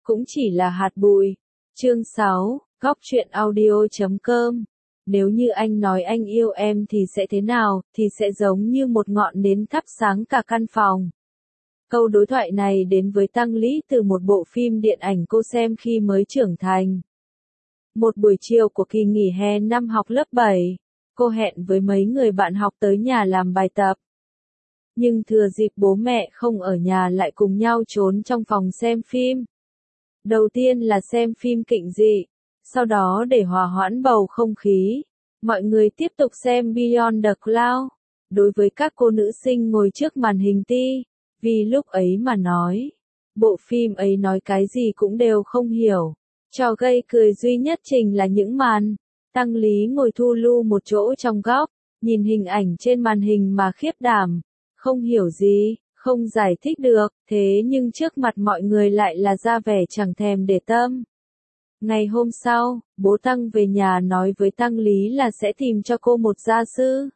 cũng chỉ là hạt bụi. Chương 6, Góc truyện audio.com. Nếu như anh nói anh yêu em thì sẽ thế nào, thì sẽ giống như một ngọn nến thắp sáng cả căn phòng. Câu đối thoại này đến với Tăng Lý từ một bộ phim điện ảnh cô xem khi mới trưởng thành. Một buổi chiều của kỳ nghỉ hè năm học lớp 7, cô hẹn với mấy người bạn học tới nhà làm bài tập. Nhưng thừa dịp bố mẹ không ở nhà lại cùng nhau trốn trong phòng xem phim. Đầu tiên là xem phim kinh dị, sau đó để hòa hoãn bầu không khí, mọi người tiếp tục xem Beyond the Cloud. Đối với các cô nữ sinh ngồi trước màn hình vì lúc ấy mà nói, bộ phim ấy nói cái gì cũng đều không hiểu. Trò gây cười duy nhất trình là những màn Tăng Lý ngồi thu lu một chỗ trong góc, nhìn hình ảnh trên màn hình mà khiếp đảm, không hiểu gì, không giải thích được, thế nhưng trước mặt mọi người lại là ra vẻ chẳng thèm để tâm. Ngày hôm sau, bố Tăng về nhà nói với Tăng Lý là sẽ tìm cho cô một gia sư.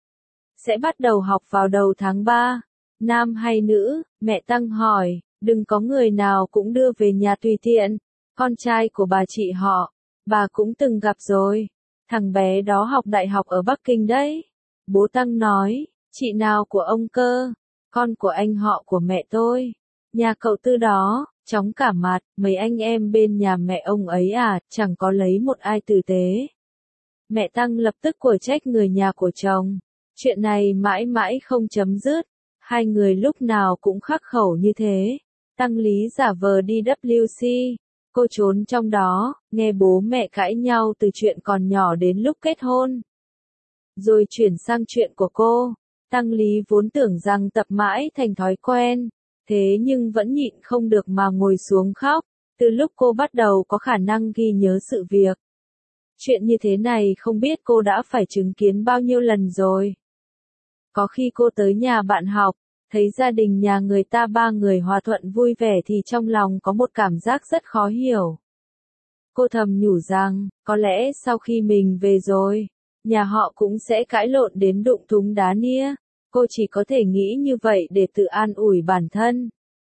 Sẽ bắt đầu học vào đầu tháng 3. Nam hay nữ, mẹ Tăng hỏi, đừng có người nào cũng đưa về nhà tùy tiện. Con trai của bà chị họ, bà cũng từng gặp rồi. Thằng bé đó học đại học ở Bắc Kinh đấy. Bố Tăng nói, chị nào của ông cơ? Con của anh họ của mẹ tôi. Nhà cậu Tư đó, chóng cả mặt, mấy anh em bên nhà mẹ ông ấy à, chẳng có lấy một ai tử tế. Mẹ Tăng lập tức của trách người nhà của chồng. Chuyện này mãi mãi không chấm dứt. Hai người lúc nào cũng khắc khẩu như thế. Tăng Lý giả vờ đi WC. Cô trốn trong đó, nghe bố mẹ cãi nhau từ chuyện còn nhỏ đến lúc kết hôn. Rồi chuyển sang chuyện của cô. Tăng Lý vốn tưởng rằng tập mãi thành thói quen, thế nhưng vẫn nhịn không được mà ngồi xuống khóc, từ lúc cô bắt đầu có khả năng ghi nhớ sự việc. Chuyện như thế này không biết cô đã phải chứng kiến bao nhiêu lần rồi. Có khi cô tới nhà bạn học, thấy gia đình nhà người ta ba người hòa thuận vui vẻ thì trong lòng có một cảm giác rất khó hiểu. Cô thầm nhủ rằng, có lẽ sau khi mình về rồi, nhà họ cũng sẽ cãi lộn đến đụng thúng đá nia. Cô chỉ có thể nghĩ như vậy để tự an ủi bản thân.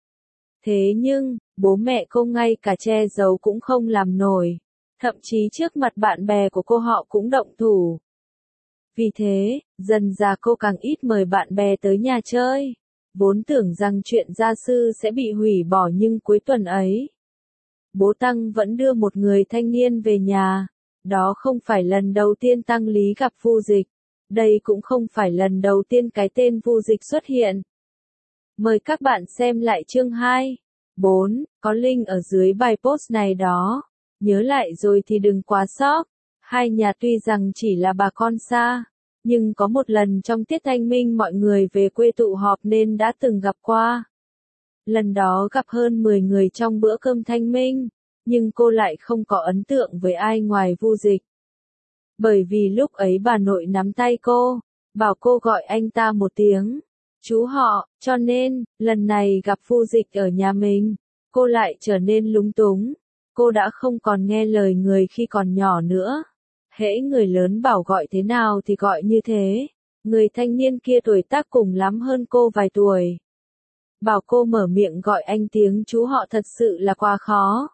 Thế nhưng, bố mẹ cô ngay cả che giấu cũng không làm nổi. Thậm chí trước mặt bạn bè của cô họ cũng động thủ. Vì thế, dần dà cô càng ít mời bạn bè tới nhà chơi. Vốn tưởng rằng chuyện gia sư sẽ bị hủy bỏ nhưng cuối tuần ấy, bố Tăng vẫn đưa một người thanh niên về nhà. Đó không phải lần đầu tiên Tăng Lý gặp Vu Dịch. Đây cũng không phải lần đầu tiên cái tên Vu Dịch xuất hiện. Mời các bạn xem lại chương 2, 4, có link ở dưới bài post này đó. Nhớ lại rồi thì đừng quá sốc. Hai nhà tuy rằng chỉ là bà con xa, nhưng có một lần trong tiết thanh minh mọi người về quê tụ họp nên đã từng gặp qua. Lần đó gặp hơn 10 người trong bữa cơm thanh minh, nhưng cô lại không có ấn tượng với ai ngoài Vu Dịch. Bởi vì lúc ấy bà nội nắm tay cô, bảo cô gọi anh ta một tiếng chú họ, cho nên, lần này gặp Vu Dịch ở nhà mình, cô lại trở nên lúng túng. Cô đã không còn nghe lời người khi còn nhỏ nữa. Hễ người lớn bảo gọi thế nào thì gọi như thế. Người thanh niên kia tuổi tác cùng lắm hơn cô vài tuổi. Bảo cô mở miệng gọi anh tiếng chú họ thật sự là quá khó.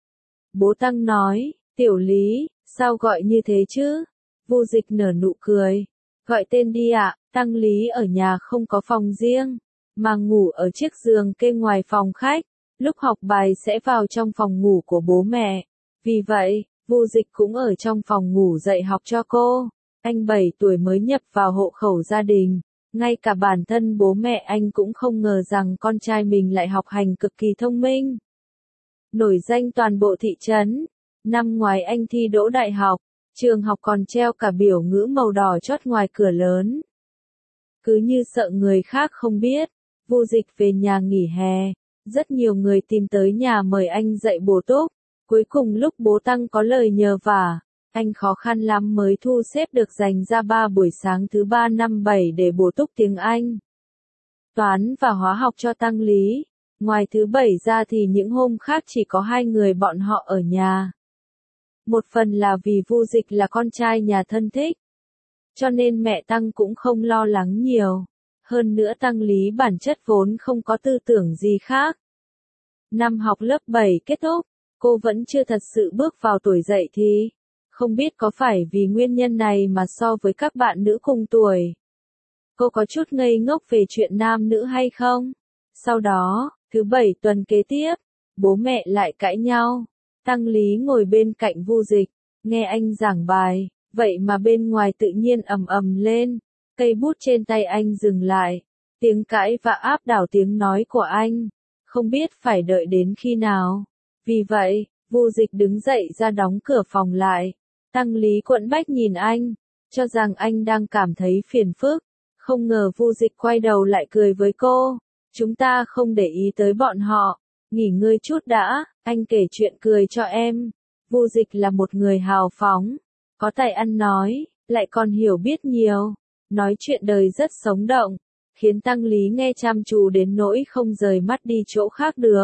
Bố Tăng nói, Tiểu Lý, sao gọi như thế chứ? Vu Dịch nở nụ cười. Gọi tên đi ạ. Tăng Lý ở nhà không có phòng riêng, mà ngủ ở chiếc giường kê ngoài phòng khách. Lúc học bài sẽ vào trong phòng ngủ của bố mẹ. Vì vậy, Vu Dịch cũng ở trong phòng ngủ dạy học cho cô. Anh 7 tuổi mới nhập vào hộ khẩu gia đình. Ngay cả bản thân bố mẹ anh cũng không ngờ rằng con trai mình lại học hành cực kỳ thông minh. Nổi danh toàn bộ thị trấn. Năm ngoái anh thi đỗ đại học, trường học còn treo cả biểu ngữ màu đỏ chót ngoài cửa lớn. Cứ như sợ người khác không biết, Vu Dịch về nhà nghỉ hè. Rất nhiều người tìm tới nhà mời anh dạy bổ túc. Cuối cùng lúc bố Tăng có lời nhờ vả, anh khó khăn lắm mới thu xếp được dành ra 3 buổi sáng thứ 3 năm 7 để bổ túc tiếng Anh, toán và hóa học cho Tăng Lý. Ngoài thứ 7 ra thì những hôm khác chỉ có 2 người bọn họ ở nhà. Một phần là vì Vu Dịch là con trai nhà thân thích, cho nên mẹ Tăng cũng không lo lắng nhiều. Hơn nữa Tăng Lý bản chất vốn không có tư tưởng gì khác. Năm học lớp 7 kết thúc, cô vẫn chưa thật sự bước vào tuổi dậy thì. Không biết có phải vì nguyên nhân này mà so với các bạn nữ cùng tuổi, cô có chút ngây ngốc về chuyện nam nữ hay không? Sau đó, thứ 7 tuần kế tiếp, bố mẹ lại cãi nhau. Tăng Lý ngồi bên cạnh Vu Dịch, nghe anh giảng bài, vậy mà bên ngoài tự nhiên ầm ầm lên, cây bút trên tay anh dừng lại, tiếng cãi và áp đảo tiếng nói của anh, không biết phải đợi đến khi nào. Vì vậy, Vu Dịch đứng dậy ra đóng cửa phòng lại. Tăng Lý quẫn bách nhìn anh, cho rằng anh đang cảm thấy phiền phức. Không ngờ Vu Dịch quay đầu lại cười với cô. Chúng ta không để ý tới bọn họ. Nghỉ ngơi chút đã, anh kể chuyện cười cho em. Vu Dịch là một người hào phóng, có tài ăn nói, lại còn hiểu biết nhiều. Nói chuyện đời rất sống động, khiến Tăng Lý nghe chăm chú đến nỗi không rời mắt đi chỗ khác được.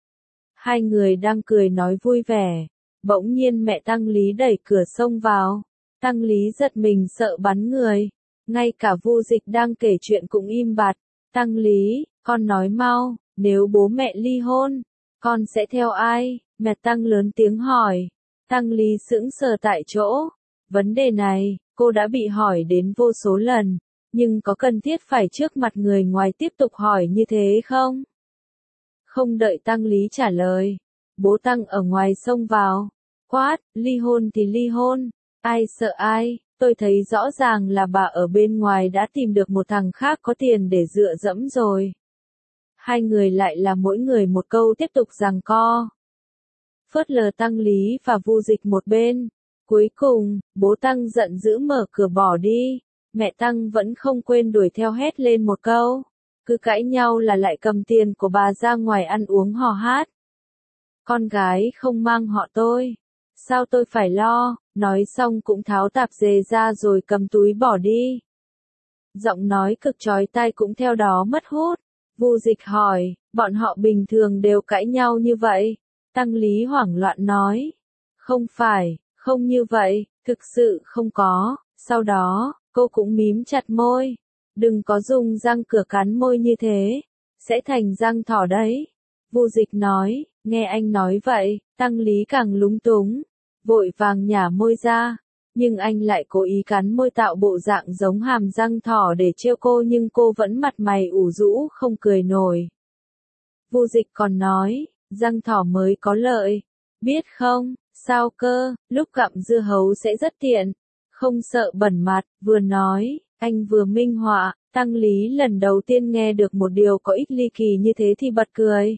Hai người đang cười nói vui vẻ. Bỗng nhiên mẹ Tăng Lý đẩy cửa xông vào. Tăng Lý giật mình sợ bắn người. Ngay cả Vu Dịch đang kể chuyện cũng im bặt. Tăng Lý, con nói mau, nếu bố mẹ ly hôn, con sẽ theo ai? Mẹ Tăng lớn tiếng hỏi. Tăng Lý sững sờ tại chỗ. Vấn đề này, cô đã bị hỏi đến vô số lần. Nhưng có cần thiết phải trước mặt người ngoài tiếp tục hỏi như thế không? Không đợi Tăng Lý trả lời, bố Tăng ở ngoài xông vào, quát, ly hôn thì ly hôn, ai sợ ai, tôi thấy rõ ràng là bà ở bên ngoài đã tìm được một thằng khác có tiền để dựa dẫm rồi. Hai người lại là mỗi người một câu tiếp tục giằng co. Phớt lờ Tăng Lý và Vu Dịch một bên. Cuối cùng, bố Tăng giận dữ mở cửa bỏ đi, mẹ Tăng vẫn không quên đuổi theo hét lên một câu. Cứ cãi nhau là lại cầm tiền của bà ra ngoài ăn uống hò hát. Con gái không mang họ tôi. Sao tôi phải lo, nói xong cũng tháo tạp dề ra rồi cầm túi bỏ đi. Giọng nói cực chói tai cũng theo đó mất hút. Vu Dịch hỏi, bọn họ bình thường đều cãi nhau như vậy. Tăng Lý hoảng loạn nói. Không phải, không như vậy, thực sự không có. Sau đó, cô cũng mím chặt môi. Đừng có dùng răng cửa cắn môi như thế, sẽ thành răng thỏ đấy. Vu Dịch nói, nghe anh nói vậy, Tăng Lý càng lúng túng, vội vàng nhả môi ra, nhưng anh lại cố ý cắn môi tạo bộ dạng giống hàm răng thỏ để trêu cô nhưng cô vẫn mặt mày ủ rũ không cười nổi. Vu Dịch còn nói, răng thỏ mới có lợi, biết không, sao cơ, lúc gặm dưa hấu sẽ rất tiện, không sợ bẩn mặt, vừa nói. Anh vừa minh họa, Tăng Lý lần đầu tiên nghe được một điều có ích ly kỳ như thế thì bật cười.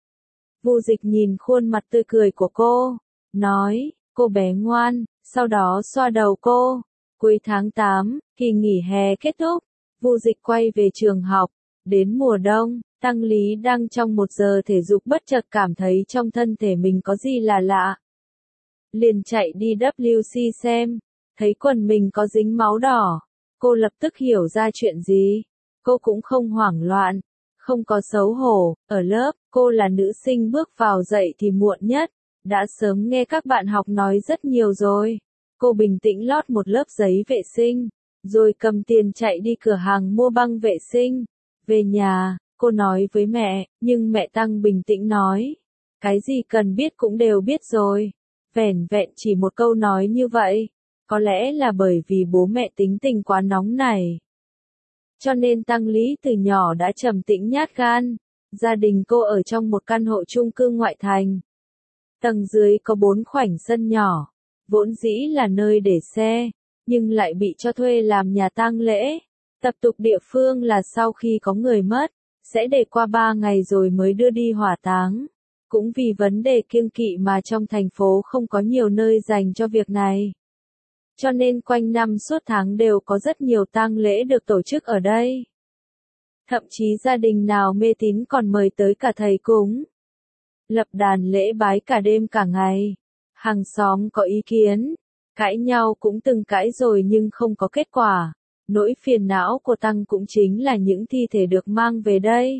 Vu Dịch nhìn khuôn mặt tươi cười của cô, nói, cô bé ngoan, sau đó xoa đầu cô. Cuối tháng 8, kỳ nghỉ hè kết thúc, Vu Dịch quay về trường học. Đến mùa đông, Tăng Lý đang trong một giờ thể dục bất chợt cảm thấy trong thân thể mình có gì là lạ. Liền chạy đi WC xem, thấy quần mình có dính máu đỏ. Cô lập tức hiểu ra chuyện gì. Cô cũng không hoảng loạn, không có xấu hổ. Ở lớp, cô là nữ sinh bước vào dậy thì muộn nhất. Đã sớm nghe các bạn học nói rất nhiều rồi. Cô bình tĩnh lót một lớp giấy vệ sinh, rồi cầm tiền chạy đi cửa hàng mua băng vệ sinh. Về nhà, cô nói với mẹ, nhưng mẹ Tăng bình tĩnh nói. Cái gì cần biết cũng đều biết rồi. Vẻn vẹn chỉ một câu nói như vậy. Có lẽ là bởi vì bố mẹ tính tình quá nóng này. Cho nên Tăng Lý từ nhỏ đã trầm tĩnh nhát gan. Gia đình cô ở trong một căn hộ chung cư ngoại thành. Tầng dưới có 4 khoảnh sân nhỏ. Vốn dĩ là nơi để xe, nhưng lại bị cho thuê làm nhà tang lễ. Tập tục địa phương là sau khi có người mất, sẽ để qua 3 ngày rồi mới đưa đi hỏa táng. Cũng vì vấn đề kiêng kỵ mà trong thành phố không có nhiều nơi dành cho việc này. Cho nên quanh năm suốt tháng đều có rất nhiều tang lễ được tổ chức ở đây. Thậm chí gia đình nào mê tín còn mời tới cả thầy cúng. Lập đàn lễ bái cả đêm cả ngày. Hàng xóm có ý kiến, cãi nhau cũng từng cãi rồi nhưng không có kết quả. Nỗi phiền não của Tăng cũng chính là những thi thể được mang về đây.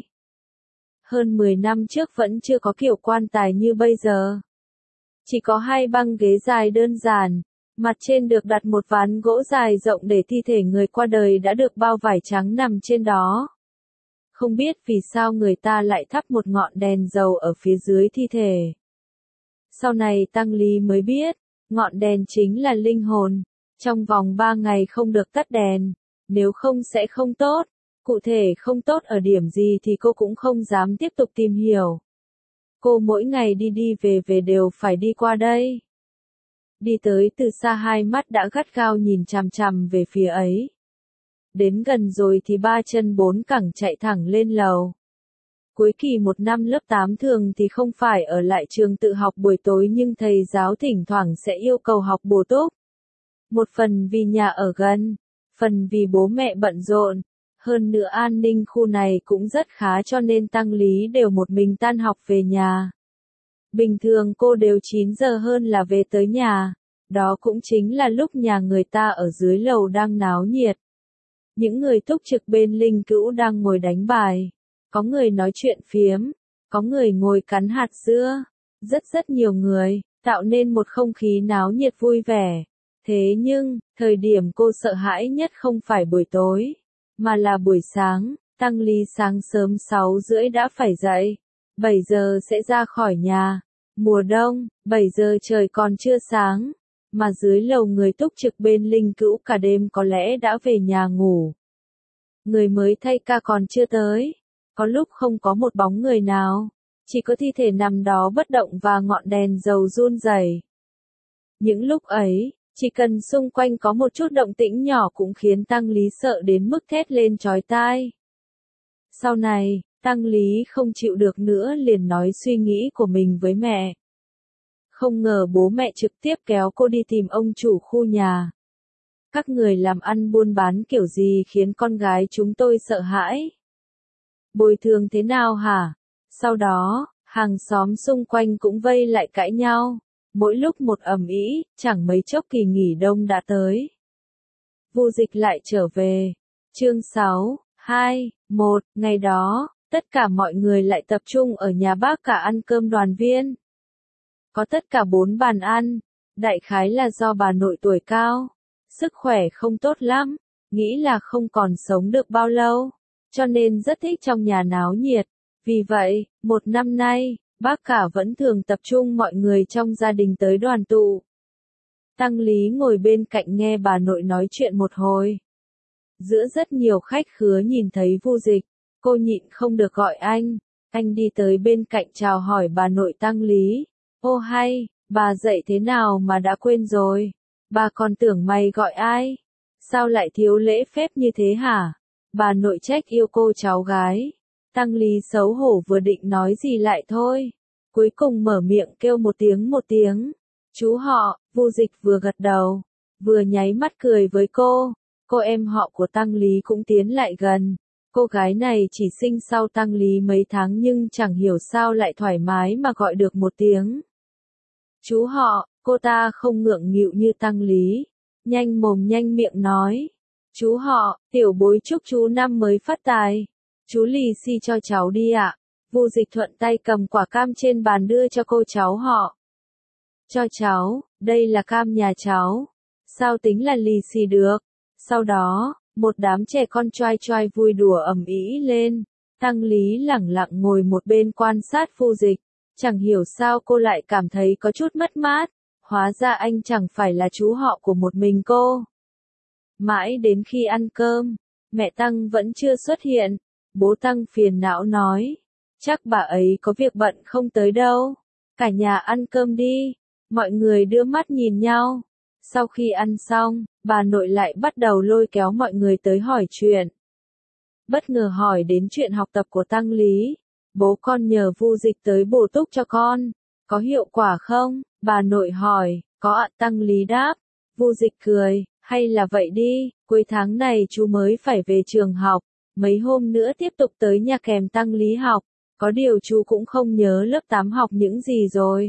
Hơn 10 năm trước vẫn chưa có kiểu quan tài như bây giờ. Chỉ có 2 băng ghế dài đơn giản. Mặt trên được đặt một ván gỗ dài rộng để thi thể người qua đời đã được bao vải trắng nằm trên đó. Không biết vì sao người ta lại thắp một ngọn đèn dầu ở phía dưới thi thể. Sau này Tăng Lý mới biết, ngọn đèn chính là linh hồn. Trong vòng 3 ngày không được tắt đèn, nếu không sẽ không tốt. Cụ thể không tốt ở điểm gì thì cô cũng không dám tiếp tục tìm hiểu. Cô mỗi ngày đi đi về về đều phải đi qua đây. Đi tới từ xa hai mắt đã gắt gao nhìn chằm chằm về phía ấy. Đến gần rồi thì 3 chân 4 cẳng chạy thẳng lên lầu. Cuối kỳ 1 năm lớp 8 thường thì không phải ở lại trường tự học buổi tối nhưng thầy giáo thỉnh thoảng sẽ yêu cầu học bổ túc. Một phần vì nhà ở gần, phần vì bố mẹ bận rộn. Hơn nữa an ninh khu này cũng rất khá cho nên Tăng Lý đều một mình tan học về nhà. Bình thường cô đều 9 giờ hơn là về tới nhà. Đó cũng chính là lúc nhà người ta ở dưới lầu đang náo nhiệt. Những người túc trực bên linh cữu đang ngồi đánh bài. Có người nói chuyện phiếm. Có người ngồi cắn hạt dưa. Rất nhiều người, tạo nên một không khí náo nhiệt vui vẻ. Thế nhưng, thời điểm cô sợ hãi nhất không phải buổi tối, mà là buổi sáng. Tăng Lý sáng sớm 6:30 đã phải dậy. 7 giờ sẽ ra khỏi nhà. Mùa đông, 7 giờ trời còn chưa sáng. Mà dưới lầu người túc trực bên linh cữu cả đêm có lẽ đã về nhà ngủ. Người mới thay ca còn chưa tới. Có lúc không có một bóng người nào. Chỉ có thi thể nằm đó bất động và ngọn đèn dầu run rẩy. Những lúc ấy, chỉ cần xung quanh có một chút động tĩnh nhỏ cũng khiến Tăng Lý sợ đến mức thét lên chói tai. Sau này, Tăng Lý không chịu được nữa liền nói suy nghĩ của mình với mẹ. Không ngờ bố mẹ trực tiếp kéo cô đi tìm ông chủ khu nhà. Các người làm ăn buôn bán kiểu gì khiến con gái chúng tôi sợ hãi? Bồi thường thế nào hả? Sau đó, hàng xóm xung quanh cũng vây lại cãi nhau. Mỗi lúc một ầm ĩ, chẳng mấy chốc kỳ nghỉ đông đã tới. Vu Dịch lại trở về. Chương 6, 2, 1, ngày đó, tất cả mọi người lại tập trung ở nhà bác cả ăn cơm đoàn viên. Có tất cả 4 bàn ăn, đại khái là do bà nội tuổi cao, sức khỏe không tốt lắm, nghĩ là không còn sống được bao lâu, cho nên rất thích trong nhà náo nhiệt. Vì vậy, 1 năm nay, bác cả vẫn thường tập trung mọi người trong gia đình tới đoàn tụ. Tăng Lý ngồi bên cạnh nghe bà nội nói chuyện một hồi. Giữa rất nhiều khách khứa nhìn thấy Vu Dịch, cô nhịn không được gọi anh đi tới bên cạnh chào hỏi bà nội Tăng Lý. Ô hay, bà dậy thế nào mà đã quên rồi? Bà còn tưởng mày gọi ai? Sao lại thiếu lễ phép như thế hả? Bà nội trách yêu cô cháu gái. Tăng Lý xấu hổ vừa định nói gì lại thôi. Cuối cùng mở miệng kêu một tiếng. Chú họ, Vu Dịch vừa gật đầu, vừa nháy mắt cười với cô. Cô em họ của Tăng Lý cũng tiến lại gần. Cô gái này chỉ sinh sau Tăng Lý mấy tháng nhưng chẳng hiểu sao lại thoải mái mà gọi được một tiếng. Chú họ, cô ta không ngượng nghịu như Tăng Lý. Nhanh mồm nhanh miệng nói. Chú họ, tiểu bối chúc chú năm mới phát tài. Chú lì xì cho cháu đi ạ. Vu Dịch thuận tay cầm quả cam trên bàn đưa cho cô cháu họ. Cho cháu, đây là cam nhà cháu. Sao tính là lì xì được? Sau đó, một đám trẻ con choai choai vui đùa ầm ĩ lên. Tăng Lý lẳng lặng ngồi một bên quan sát Vu Dịch. Chẳng hiểu sao cô lại cảm thấy có chút mất mát. Hóa ra anh chẳng phải là chú họ của một mình cô. Mãi đến khi ăn cơm, mẹ Tăng vẫn chưa xuất hiện. Bố Tăng phiền não nói. Chắc bà ấy có việc bận không tới đâu. Cả nhà ăn cơm đi. Mọi người đưa mắt nhìn nhau. Sau khi ăn xong, bà nội lại bắt đầu lôi kéo mọi người tới hỏi chuyện. Bất ngờ hỏi đến chuyện học tập của Tăng Lý. Bố con nhờ Vu Dịch tới bổ túc cho con. Có hiệu quả không? Bà nội hỏi. Có ạ, Tăng Lý đáp. Vu Dịch cười. Hay là vậy đi, cuối tháng này chú mới phải về trường học. Mấy hôm nữa tiếp tục tới nhà kèm Tăng Lý học. Có điều chú cũng không nhớ lớp 8 học những gì rồi.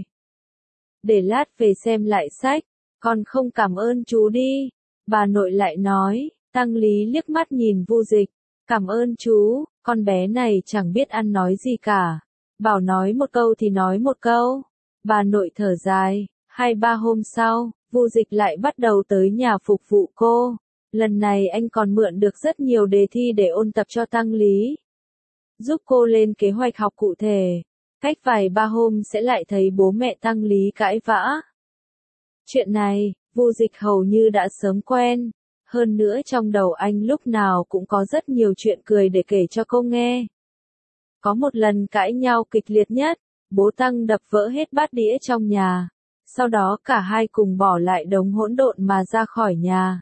Để lát về xem lại sách. Con không cảm ơn chú đi. Bà nội lại nói. Tăng Lý liếc mắt nhìn Vu Dịch. Cảm ơn chú, con bé này chẳng biết ăn nói gì cả. Bảo nói một câu thì nói một câu. Bà nội thở dài. 2-3 hôm sau, Vu Dịch lại bắt đầu tới nhà phục vụ cô. Lần này anh còn mượn được rất nhiều đề thi để ôn tập cho Tăng Lý. giúp cô lên kế hoạch học cụ thể. Cách vài ba hôm sẽ lại thấy bố mẹ Tăng Lý cãi vã. Chuyện này, Vu Dịch hầu như đã sớm quen. Hơn nữa trong đầu anh lúc nào cũng có rất nhiều chuyện cười để kể cho cô nghe. Có một lần cãi nhau kịch liệt nhất, bố Tăng đập vỡ hết bát đĩa trong nhà. Sau đó cả hai cùng bỏ lại đống hỗn độn mà ra khỏi nhà.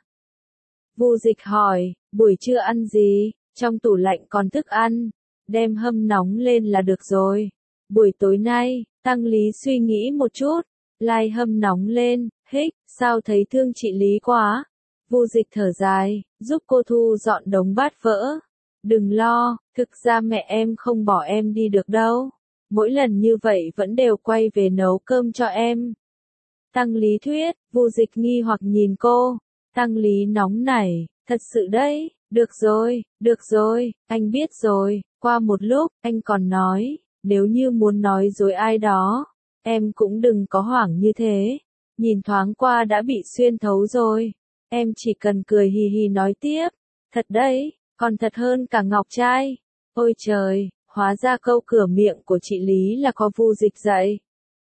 Vu Dịch hỏi, buổi trưa ăn gì? Trong tủ lạnh còn thức ăn, đem hâm nóng lên là được rồi. Buổi tối nay, Tăng Lý suy nghĩ một chút, lai hâm nóng lên, hích, sao thấy thương chị Lý quá. Vu Dịch thở dài, giúp cô thu dọn đống bát vỡ. Đừng lo, thực ra mẹ em không bỏ em đi được đâu. Mỗi lần như vậy vẫn đều quay về nấu cơm cho em. Tăng Lý thuyết, Vu Dịch nghi hoặc nhìn cô. Tăng Lý nóng nảy, thật sự đấy, được rồi, anh biết rồi. Qua một lúc, anh còn nói, nếu như muốn nói dối ai đó, em cũng đừng có hoảng như thế. Nhìn thoáng qua đã bị xuyên thấu rồi. Em chỉ cần cười hì hì nói tiếp. Thật đấy, còn thật hơn cả ngọc trai. Ôi trời, hóa ra câu cửa miệng của chị Lý là có Vu Dịch dạy.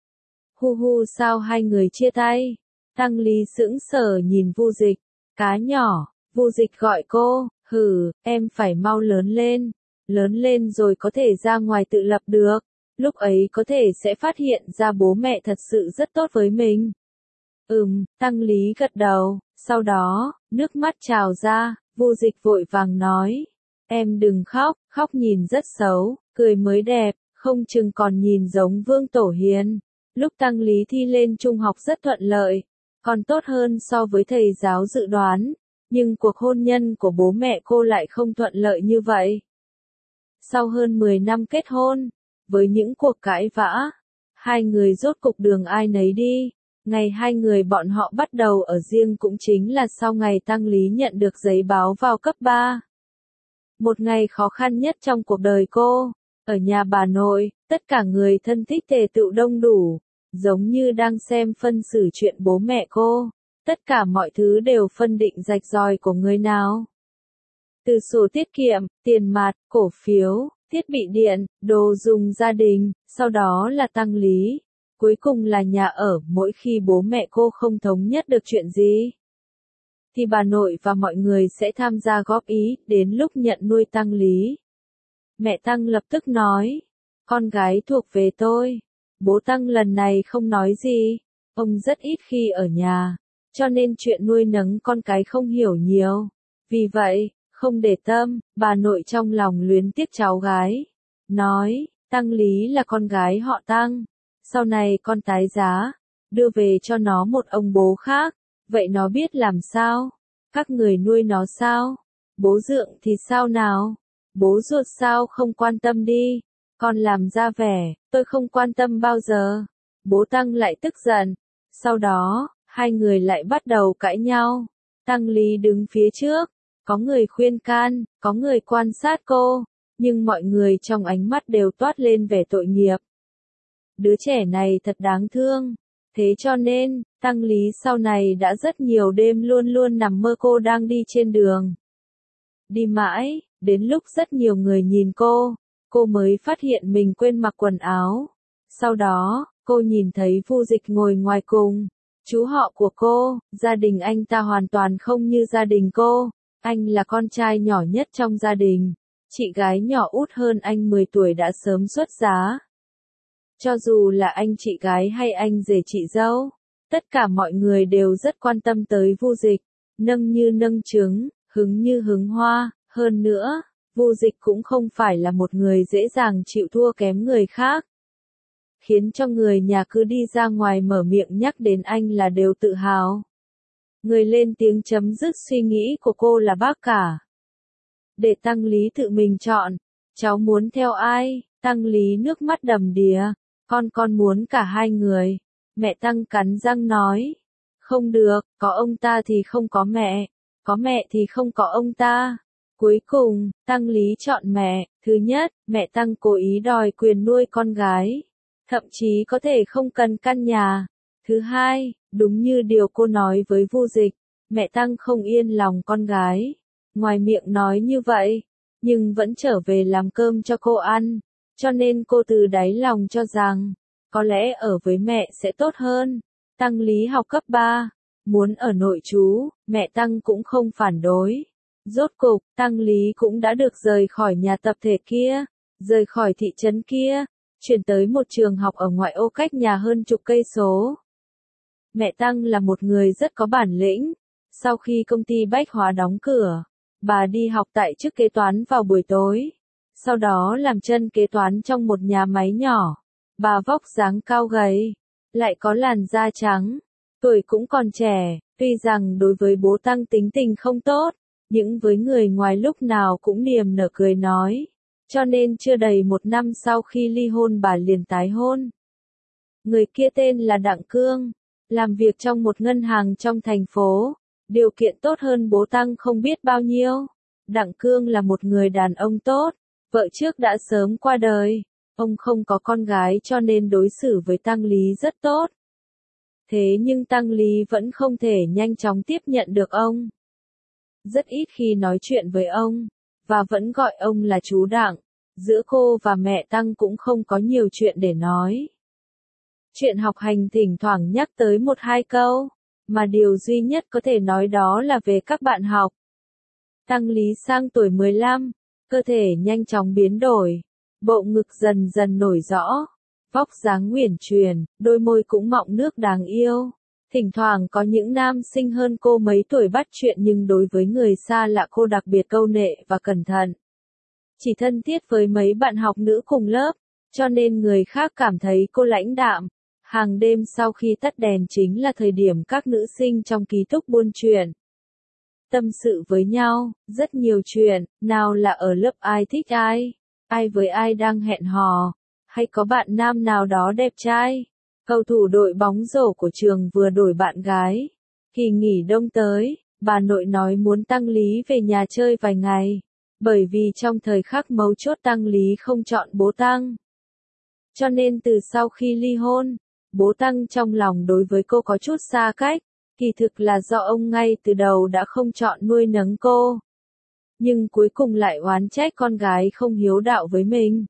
Hu hu, sao hai người chia tay? Tăng Lý sững sờ nhìn Vu Dịch. Cá nhỏ, Vu Dịch gọi cô, hừ, em phải mau lớn lên rồi có thể ra ngoài tự lập được, lúc ấy có thể sẽ phát hiện ra bố mẹ thật sự rất tốt với mình. Tăng Lý gật đầu, sau đó, nước mắt trào ra, Vu Dịch vội vàng nói, em đừng khóc, khóc nhìn rất xấu, cười mới đẹp, không chừng còn nhìn giống Vương Tổ Hiền. Lúc Tăng Lý thi lên trung học rất thuận lợi, còn tốt hơn so với thầy giáo dự đoán, nhưng cuộc hôn nhân của bố mẹ cô lại không thuận lợi như vậy. Sau hơn 10 năm kết hôn, với những cuộc cãi vã, hai người rốt cục đường ai nấy đi. Ngày hai người bọn họ bắt đầu ở riêng cũng chính là sau ngày Tăng Lý nhận được giấy báo vào cấp 3. Một ngày khó khăn nhất trong cuộc đời cô, ở nhà bà nội, tất cả người thân thích tề tựu đông đủ, giống như đang xem phân xử chuyện bố mẹ cô. Tất cả mọi thứ đều phân định rạch ròi của người nào. Từ sổ tiết kiệm, tiền mặt, cổ phiếu, thiết bị điện, đồ dùng gia đình, sau đó là Tăng Lý. Cuối cùng là nhà ở. Mỗi khi bố mẹ cô không thống nhất được chuyện gì, thì bà nội và mọi người sẽ tham gia góp ý, đến lúc nhận nuôi Tăng Lý. Mẹ Tăng lập tức nói, con gái thuộc về tôi. Bố Tăng lần này không nói gì, ông rất ít khi ở nhà, cho nên chuyện nuôi nấng con cái không hiểu nhiều. Vì vậy, không để tâm, bà nội trong lòng luyến tiếc cháu gái. Nói, Tăng Lý là con gái họ Tăng. Sau này con tái giá, đưa về cho nó một ông bố khác, vậy nó biết làm sao? Các người nuôi nó sao? Bố dượng thì sao nào? Bố ruột sao không quan tâm đi? Con làm ra vẻ, tôi không quan tâm bao giờ. Bố Tăng lại tức giận. Sau đó, hai người lại bắt đầu cãi nhau. Tăng Lý đứng phía trước, có người khuyên can, có người quan sát cô, nhưng mọi người trong ánh mắt đều toát lên vẻ tội nghiệp. Đứa trẻ này thật đáng thương. Thế cho nên, Tăng Lý sau này đã rất nhiều đêm luôn luôn nằm mơ cô đang đi trên đường. Đi mãi, đến lúc rất nhiều người nhìn cô mới phát hiện mình quên mặc quần áo. Sau đó, cô nhìn thấy Vu Dịch ngồi ngoài cùng. Chú họ của cô, gia đình anh ta hoàn toàn không như gia đình cô. Anh là con trai nhỏ nhất trong gia đình. Chị gái nhỏ út hơn anh 10 tuổi đã sớm xuất giá. Cho dù là anh chị gái hay anh rể chị dâu, tất cả mọi người đều rất quan tâm tới Vu Dịch, nâng như nâng trứng, hứng như hứng hoa. Hơn nữa, Vu Dịch cũng không phải là một người dễ dàng chịu thua kém người khác, khiến cho người nhà cứ đi ra ngoài mở miệng nhắc đến anh là đều tự hào. Người lên tiếng chấm dứt suy nghĩ của cô là bác cả. Để Tăng Lý tự mình chọn, cháu muốn theo ai? Tăng Lý nước mắt đầm đìa, con muốn cả hai người. Mẹ Tăng cắn răng nói, không được, có ông ta thì không có mẹ, có mẹ thì không có ông ta. Cuối cùng, Tăng Lý chọn mẹ. Thứ nhất, mẹ Tăng cố ý đòi quyền nuôi con gái, thậm chí có thể không cần căn nhà. Thứ hai, đúng như điều cô nói với Vu Dịch, mẹ Tăng không yên lòng con gái. Ngoài miệng nói như vậy, nhưng vẫn trở về làm cơm cho cô ăn, cho nên cô từ đáy lòng cho rằng, có lẽ ở với mẹ sẽ tốt hơn. Tăng Lý học cấp 3, muốn ở nội trú, mẹ Tăng cũng không phản đối. Rốt cục, Tăng Lý cũng đã được rời khỏi nhà tập thể kia, rời khỏi thị trấn kia, chuyển tới một trường học ở ngoại ô cách nhà hơn chục cây số. Mẹ Tăng là một người rất có bản lĩnh. Sau khi công ty bách hóa đóng cửa, bà đi học tại chức kế toán vào buổi tối. Sau đó làm chân kế toán trong một nhà máy nhỏ. Bà vóc dáng cao gầy, lại có làn da trắng, tuổi cũng còn trẻ, tuy rằng đối với bố Tăng tính tình không tốt, nhưng với người ngoài lúc nào cũng niềm nở cười nói. Cho nên chưa đầy một năm sau khi ly hôn bà liền tái hôn. Người kia tên là Đặng Cương, làm việc trong một ngân hàng trong thành phố, điều kiện tốt hơn bố Tăng không biết bao nhiêu. Đặng Cương là một người đàn ông tốt, vợ trước đã sớm qua đời, ông không có con gái cho nên đối xử với Tăng Lý rất tốt. Thế nhưng Tăng Lý vẫn không thể nhanh chóng tiếp nhận được ông. Rất ít khi nói chuyện với ông, và vẫn gọi ông là chú Đặng. Giữa cô và mẹ Tăng cũng không có nhiều chuyện để nói. Chuyện học hành thỉnh thoảng nhắc tới một hai câu, mà điều duy nhất có thể nói đó là về các bạn học. Tăng Lý sang tuổi 15, cơ thể nhanh chóng biến đổi, bộ ngực dần dần nổi rõ, vóc dáng uyển chuyển, đôi môi cũng mọng nước đáng yêu. Thỉnh thoảng có những nam sinh hơn cô mấy tuổi bắt chuyện nhưng đối với người xa lạ cô đặc biệt câu nệ và cẩn thận. Chỉ thân thiết với mấy bạn học nữ cùng lớp, cho nên người khác cảm thấy cô lãnh đạm. Hàng đêm sau khi tắt đèn chính là thời điểm các nữ sinh trong ký túc buôn chuyện. Tâm sự với nhau, rất nhiều chuyện, nào là ở lớp ai thích ai với ai đang hẹn hò, hay có bạn nam nào đó đẹp trai. Cầu thủ đội bóng rổ của trường vừa đổi bạn gái. Kỳ nghỉ đông tới, bà nội nói muốn Tăng Lý về nhà chơi vài ngày, bởi vì trong thời khắc mấu chốt Tăng Lý không chọn bố Tăng. Cho nên từ sau khi ly hôn, bố Tăng trong lòng đối với cô có chút xa cách, kỳ thực là do ông ngay từ đầu đã không chọn nuôi nấng cô. Nhưng cuối cùng lại oán trách con gái không hiếu đạo với mình.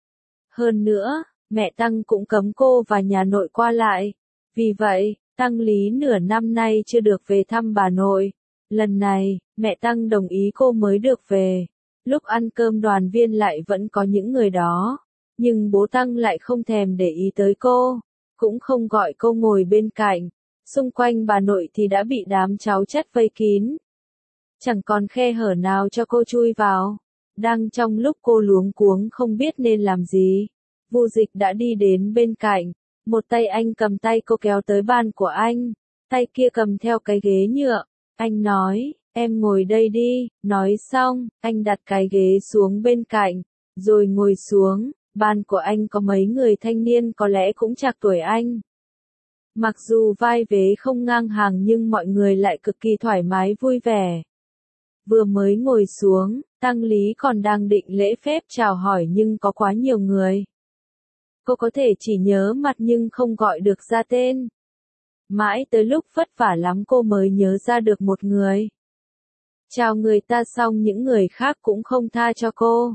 Hơn nữa, mẹ Tăng cũng cấm cô và nhà nội qua lại. Vì vậy, Tăng Lý nửa năm nay chưa được về thăm bà nội. Lần này, mẹ Tăng đồng ý cô mới được về. Lúc ăn cơm đoàn viên lại vẫn có những người đó. Nhưng bố Tăng lại không thèm để ý tới cô, cũng không gọi cô ngồi bên cạnh. Xung quanh bà nội thì đã bị đám cháu chất vây kín. Chẳng còn khe hở nào cho cô chui vào. Đang trong lúc cô luống cuống không biết nên làm gì, Vu Dịch đã đi đến bên cạnh, một tay anh cầm tay cô kéo tới bàn của anh, tay kia cầm theo cái ghế nhựa. Anh nói, em ngồi đây đi, nói xong, anh đặt cái ghế xuống bên cạnh, rồi ngồi xuống. Bàn của anh có mấy người thanh niên có lẽ cũng trạc tuổi anh. Mặc dù vai vế không ngang hàng nhưng mọi người lại cực kỳ thoải mái vui vẻ. Vừa mới ngồi xuống, Tăng Lý còn đang định lễ phép chào hỏi nhưng có quá nhiều người. Cô có thể chỉ nhớ mặt nhưng không gọi được ra tên. Mãi tới lúc vất vả lắm cô mới nhớ ra được một người. Chào người ta xong những người khác cũng không tha cho cô.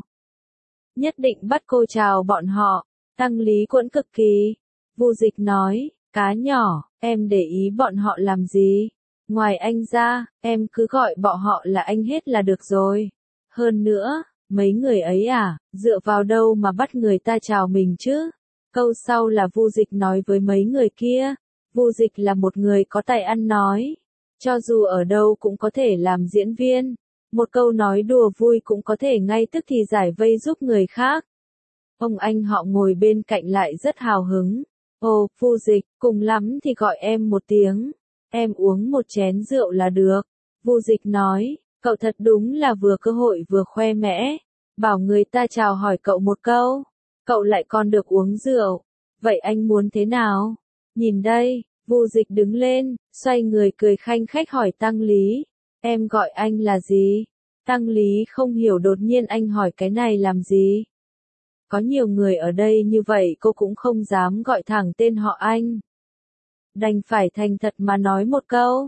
Nhất định bắt cô chào bọn họ. Tăng Lý quẫn cực kỳ. Vu Dịch nói, cá nhỏ, em để ý bọn họ làm gì? Ngoài anh ra, em cứ gọi bọn họ là anh hết là được rồi. Hơn nữa, mấy người ấy dựa vào đâu mà bắt người ta chào mình chứ? Câu sau là Vu Dịch nói với mấy người kia. Vu Dịch là một người có tài ăn nói. Cho dù ở đâu cũng có thể làm diễn viên. Một câu nói đùa vui cũng có thể ngay tức thì giải vây giúp người khác. Ông anh họ ngồi bên cạnh lại rất hào hứng. Ồ, Vu Dịch, cùng lắm thì gọi em một tiếng. Em uống một chén rượu là được. Vu Dịch nói, cậu thật đúng là vừa cơ hội vừa khoe mẽ. Bảo người ta chào hỏi cậu một câu. Cậu lại còn được uống rượu. Vậy anh muốn thế nào? Nhìn đây, Vu Dịch đứng lên, xoay người cười khanh khách hỏi Tăng Lý. Em gọi anh là gì? Tăng Lý không hiểu đột nhiên anh hỏi cái này làm gì. Có nhiều người ở đây như vậy cô cũng không dám gọi thẳng tên họ anh. Đành phải thành thật mà nói một câu.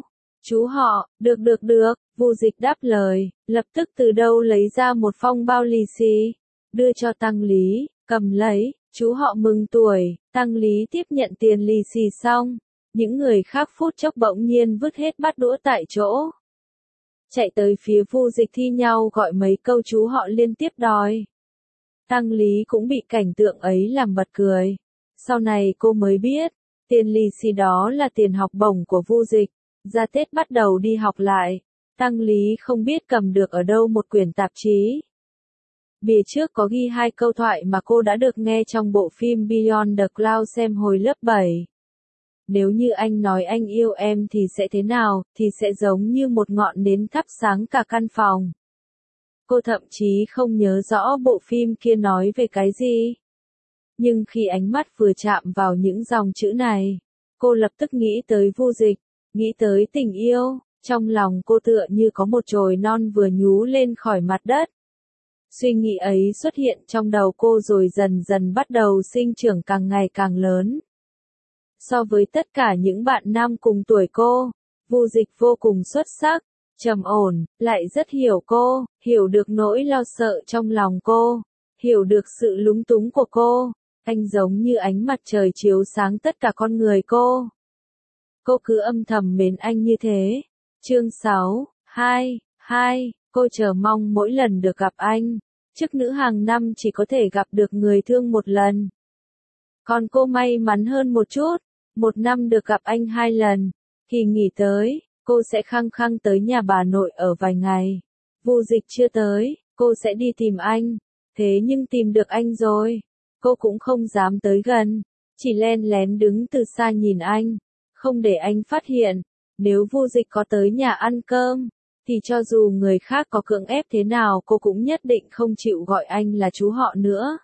Chú họ, được, Vu Dịch đáp lời, lập tức từ đâu lấy ra một phong bao lì xì, đưa cho Tăng Lý, cầm lấy, chú họ mừng tuổi, Tăng Lý tiếp nhận tiền lì xì xong, những người khác phút chốc bỗng nhiên vứt hết bát đũa tại chỗ. Chạy tới phía Vu Dịch thi nhau gọi mấy câu chú họ liên tiếp đòi. Tăng Lý cũng bị cảnh tượng ấy làm bật cười. Sau này cô mới biết, tiền lì xì đó là tiền học bổng của Vu Dịch. Ra Tết bắt đầu đi học lại, Tăng Lý không biết cầm được ở đâu một quyển tạp chí. Bìa trước có ghi 2 câu thoại mà cô đã được nghe trong bộ phim Beyond the Clouds xem hồi lớp 7. Nếu như anh nói anh yêu em thì sẽ thế nào, thì sẽ giống như một ngọn nến thắp sáng cả căn phòng. Cô thậm chí không nhớ rõ bộ phim kia nói về cái gì. Nhưng khi ánh mắt vừa chạm vào những dòng chữ này, cô lập tức nghĩ tới Vu Dịch, nghĩ tới tình yêu, trong lòng cô tựa như có một chồi non vừa nhú lên khỏi mặt đất. Suy nghĩ ấy xuất hiện trong đầu cô rồi dần dần bắt đầu sinh trưởng càng ngày càng lớn. So với tất cả những bạn nam cùng tuổi cô, Vu Dịch vô cùng xuất sắc, trầm ổn, lại rất hiểu cô, hiểu được nỗi lo sợ trong lòng cô, hiểu được sự lúng túng của cô. Anh giống như ánh mặt trời chiếu sáng tất cả con người cô. Cô cứ âm thầm mến anh như thế. Chương 6, 2, cô chờ mong mỗi lần được gặp anh. Chức nữ hàng năm chỉ có thể gặp được người thương một lần. Còn cô may mắn hơn một chút, một năm được gặp anh 2 lần. Kỳ nghỉ tới, cô sẽ khăng khăng tới nhà bà nội ở vài ngày. Vu Dịch chưa tới, cô sẽ đi tìm anh. Thế nhưng tìm được anh rồi, cô cũng không dám tới gần, chỉ len lén đứng từ xa nhìn anh, không để anh phát hiện. Nếu Vu Dịch có tới nhà ăn cơm, thì cho dù người khác có cưỡng ép thế nào cô cũng nhất định không chịu gọi anh là chú họ nữa.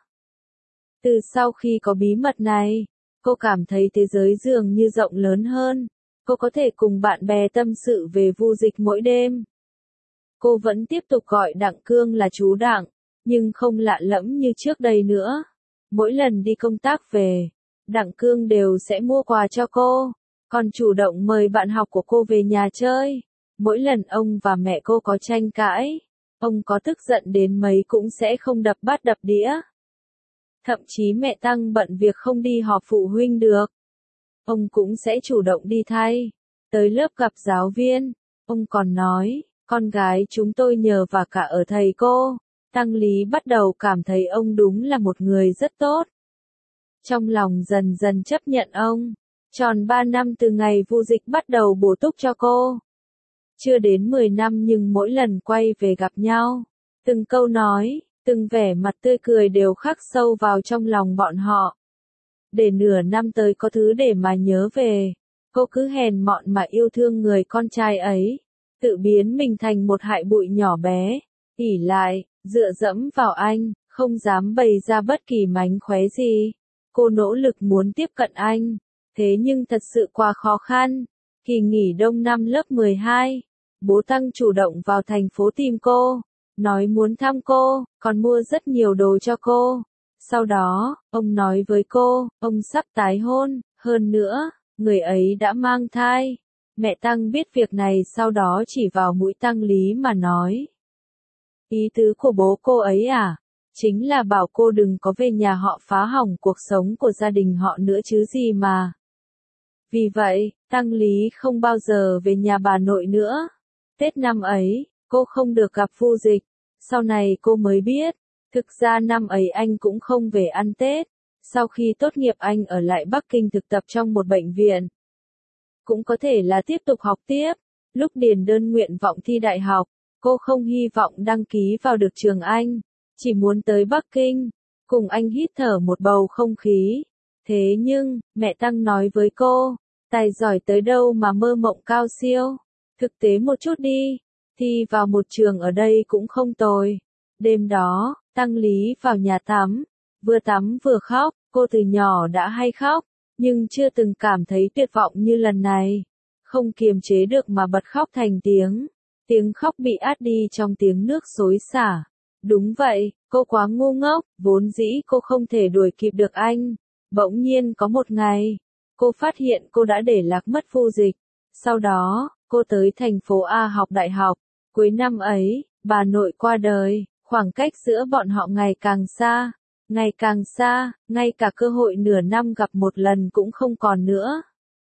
Từ sau khi có bí mật này, cô cảm thấy thế giới dường như rộng lớn hơn. Cô có thể cùng bạn bè tâm sự về Vu Dịch mỗi đêm. Cô vẫn tiếp tục gọi Đặng Cương là chú Đặng, nhưng không lạ lẫm như trước đây nữa. Mỗi lần đi công tác về, Đặng Cương đều sẽ mua quà cho cô, còn chủ động mời bạn học của cô về nhà chơi. Mỗi lần ông và mẹ cô có tranh cãi, ông có tức giận đến mấy cũng sẽ không đập bát đập đĩa. Thậm chí mẹ Tăng bận việc không đi họp phụ huynh được, ông cũng sẽ chủ động đi thay. Tới lớp gặp giáo viên, ông còn nói, con gái chúng tôi nhờ và cả ở thầy cô. Tăng Lý bắt đầu cảm thấy ông đúng là một người rất tốt. Trong lòng dần dần chấp nhận ông. Tròn 3 năm từ ngày Vu Dịch bắt đầu bổ túc cho cô. Chưa đến 10 năm nhưng mỗi lần quay về gặp nhau, từng câu nói, từng vẻ mặt tươi cười đều khắc sâu vào trong lòng bọn họ. Để nửa năm tới có thứ để mà nhớ về, cô cứ hèn mọn mà yêu thương người con trai ấy, tự biến mình thành một hại bụi nhỏ bé, ỷ lại, dựa dẫm vào anh, không dám bày ra bất kỳ mánh khóe gì. Cô nỗ lực muốn tiếp cận anh, thế nhưng thật sự quá khó khăn. Kỳ nghỉ đông năm lớp 12, bố Tăng chủ động vào thành phố tìm cô, nói muốn thăm cô, còn mua rất nhiều đồ cho cô. Sau đó, ông nói với cô, ông sắp tái hôn, hơn nữa, người ấy đã mang thai. Mẹ Tăng biết việc này sau đó chỉ vào mũi Tăng Lý mà nói. Ý tứ của bố cô ấy à? Chính là bảo cô đừng có về nhà họ phá hỏng cuộc sống của gia đình họ nữa chứ gì mà. Vì vậy, Tăng Lý không bao giờ về nhà bà nội nữa. Tết năm ấy, cô không được gặp Vu Dịch. Sau này cô mới biết, thực ra năm ấy anh cũng không về ăn Tết. Sau khi tốt nghiệp anh ở lại Bắc Kinh thực tập trong một bệnh viện. Cũng có thể là tiếp tục học tiếp. Lúc điền đơn nguyện vọng thi đại học, cô không hy vọng đăng ký vào được trường Anh. Chỉ muốn tới Bắc Kinh, cùng anh hít thở một bầu không khí. Thế nhưng, mẹ Tăng nói với cô, tài giỏi tới đâu mà mơ mộng cao siêu. Thực tế một chút đi, thi vào một trường ở đây cũng không tồi. Đêm đó, Tăng Lý vào nhà tắm vừa khóc, cô từ nhỏ đã hay khóc, nhưng chưa từng cảm thấy tuyệt vọng như lần này. Không kiềm chế được mà bật khóc thành tiếng khóc bị át đi trong tiếng nước xối xả. Đúng vậy, cô quá ngu ngốc, vốn dĩ cô không thể đuổi kịp được anh. Bỗng nhiên có một ngày, cô phát hiện cô đã để lạc mất Vu Dịch. Sau đó, cô tới thành phố A học đại học. Cuối năm ấy, bà nội qua đời, khoảng cách giữa bọn họ ngày càng xa, ngay cả cơ hội nửa năm gặp một lần cũng không còn nữa.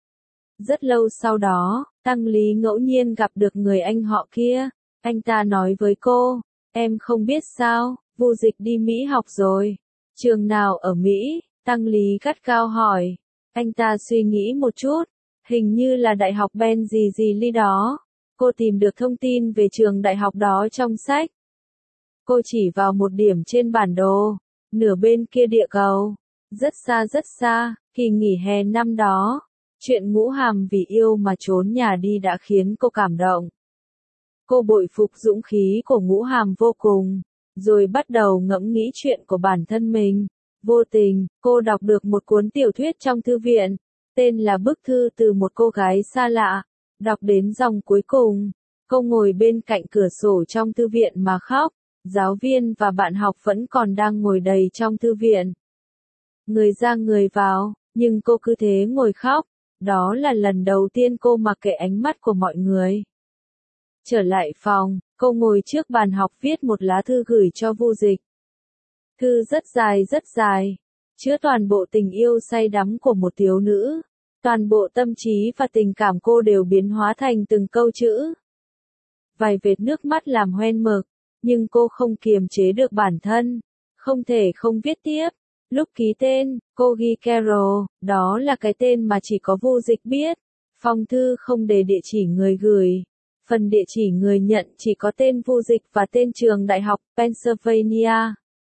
Rất lâu sau đó, Tăng Lý ngẫu nhiên gặp được người anh họ kia, anh ta nói với cô, em không biết sao, Vu Dịch đi Mỹ học rồi. Trường nào ở Mỹ? Tăng Lý gắt gao hỏi. Anh ta suy nghĩ một chút, hình như là đại học Ben gì gì Ly đó. Cô tìm được thông tin về trường đại học đó trong sách. Cô chỉ vào một điểm trên bản đồ, nửa bên kia địa cầu, rất xa, kỳ nghỉ hè năm đó. Chuyện Ngũ Hàm vì yêu mà trốn nhà đi đã khiến cô cảm động. Cô bội phục dũng khí của Ngũ Hàm vô cùng, rồi bắt đầu ngẫm nghĩ chuyện của bản thân mình. Vô tình, cô đọc được một cuốn tiểu thuyết trong thư viện, tên là Bức thư từ một cô gái xa lạ. Đọc đến dòng cuối cùng, cô ngồi bên cạnh cửa sổ trong thư viện mà khóc. Giáo viên và bạn học vẫn còn đang ngồi đầy trong thư viện. Người ra người vào, nhưng cô cứ thế ngồi khóc. Đó là lần đầu tiên cô mặc kệ ánh mắt của mọi người. Trở lại phòng, cô ngồi trước bàn học viết một lá thư gửi cho Vu Dịch. Thư rất dài, chứa toàn bộ tình yêu say đắm của một thiếu nữ. Toàn bộ tâm trí và tình cảm cô đều biến hóa thành từng câu chữ. Vài vệt nước mắt làm hoen mực, nhưng cô không kiềm chế được bản thân, không thể không viết tiếp. Lúc ký tên, cô ghi Carol, đó là cái tên mà chỉ có Vu Dịch biết. Phong thư không để địa chỉ người gửi. Phần địa chỉ người nhận chỉ có tên Vu Dịch và tên trường đại học Pennsylvania.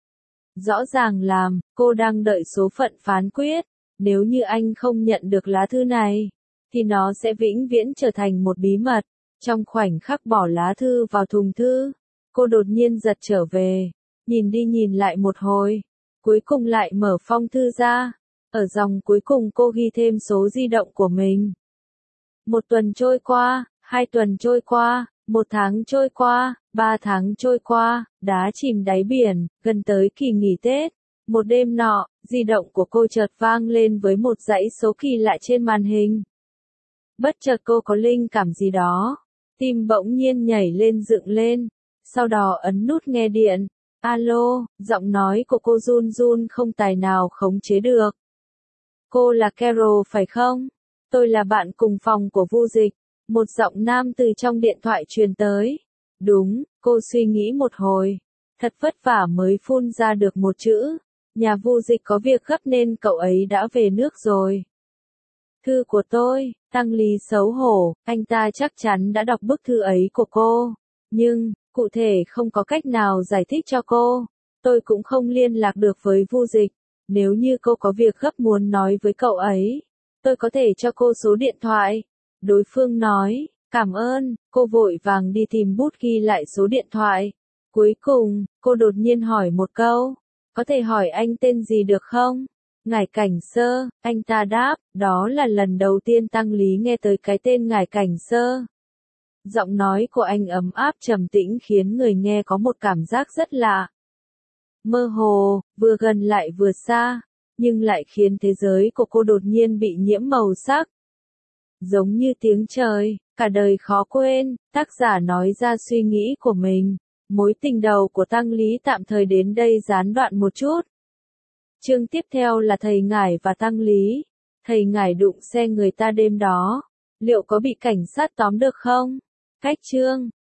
Rõ ràng làm, cô đang đợi số phận phán quyết. Nếu như anh không nhận được lá thư này, thì nó sẽ vĩnh viễn trở thành một bí mật. Trong khoảnh khắc bỏ lá thư vào thùng thư, cô đột nhiên giật trở về, nhìn đi nhìn lại một hồi, cuối cùng lại mở phong thư ra. Ở dòng cuối cùng cô ghi thêm số di động của mình. 1 tuần trôi qua, 2 tuần trôi qua, 1 tháng trôi qua, 3 tháng trôi qua, đá chìm đáy biển, gần tới kỳ nghỉ Tết. Một đêm nọ, di động của cô chợt vang lên với một dãy số kỳ lạ trên màn hình. Bất chợt cô có linh cảm gì đó, tim bỗng nhiên nhảy lên dựng lên, sau đó ấn nút nghe điện. Alo, giọng nói của cô run run không tài nào khống chế được. Cô là Carol phải không? Tôi là bạn cùng phòng của Vu Dịch. Một giọng nam từ trong điện thoại truyền tới. Đúng, cô suy nghĩ một hồi. Thật vất vả mới phun ra được một chữ. Nhà Vu Dịch có việc gấp nên cậu ấy đã về nước rồi. Thư của tôi, Tăng Lý xấu hổ, anh ta chắc chắn đã đọc bức thư ấy của cô. Nhưng, cụ thể không có cách nào giải thích cho cô. Tôi cũng không liên lạc được với Vu Dịch. Nếu như cô có việc gấp muốn nói với cậu ấy, tôi có thể cho cô số điện thoại. Đối phương nói, cảm ơn, cô vội vàng đi tìm bút ghi lại số điện thoại. Cuối cùng, cô đột nhiên hỏi một câu, có thể hỏi anh tên gì được không? Ngải Cảnh Sơ, anh ta đáp, đó là lần đầu tiên Tăng Lý nghe tới cái tên Ngải Cảnh Sơ. Giọng nói của anh ấm áp trầm tĩnh khiến người nghe có một cảm giác rất lạ. Mơ hồ, vừa gần lại vừa xa, nhưng lại khiến thế giới của cô đột nhiên bị nhiễm màu sắc. Giống như tiếng trời, cả đời khó quên, tác giả nói ra suy nghĩ của mình. Mối tình đầu của Tăng Lý tạm thời đến đây gián đoạn một chút. Chương tiếp theo là thầy Ngải và Tăng Lý. Thầy Ngải đụng xe người ta đêm đó. Liệu có bị cảnh sát tóm được không? Cách chương.